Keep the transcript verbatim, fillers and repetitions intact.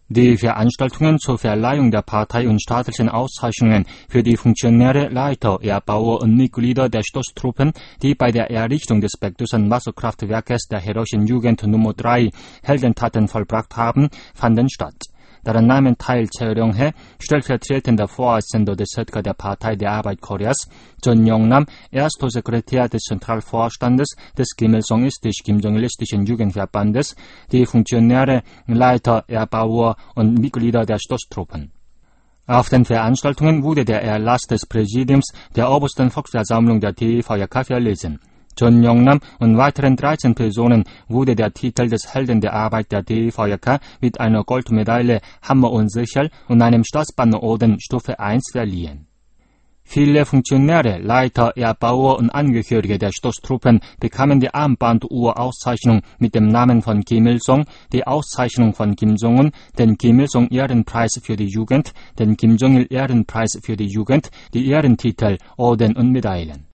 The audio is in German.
Die Veranstaltungen zur Verleihung der Partei- und staatlichen Auszeichnungen für die Funktionäre, Leiter, Erbauer und Mitglieder der Stoßtruppen, die bei der Errichtung des Baekdusan Wasserkraftwerkes der heroischen Jugend Nummer drei Heldentaten vollbracht haben, fanden statt. Daran nahmen teil Choi Ryong-hae, stellvertretender Vorsitzender des Sedka der Partei der Arbeit Koreas, Jeon Yong-nam, erster Sekretär des Zentralvorstandes des Kim-Il-sungistischen-Kim-Jong-ilistischen Jugendverbandes, die Funktionäre, Leiter, Erbauer und Mitglieder der Stoßtruppen. Auf den Veranstaltungen wurde der Erlass des Präsidiums der obersten Volksversammlung der D E V J K verlesen. Jeon Yong-nam und weiteren dreizehn Personen wurde der Titel des Helden der Arbeit der D E V J K mit einer Goldmedaille, Hammer und Sichel und einem Staatsbannerorden Stufe eins verliehen. Viele Funktionäre, Leiter, Erbauer und Angehörige der Stoßtruppen bekamen die Armbanduhr-Auszeichnung mit dem Namen von Kim Il-sung, die Auszeichnung von Kim Jong-un, den Kim Il-sung-Ehrenpreis für die Jugend, den Kim Jong-il-Ehrenpreis für die Jugend, die Ehrentitel, Orden und Medaillen.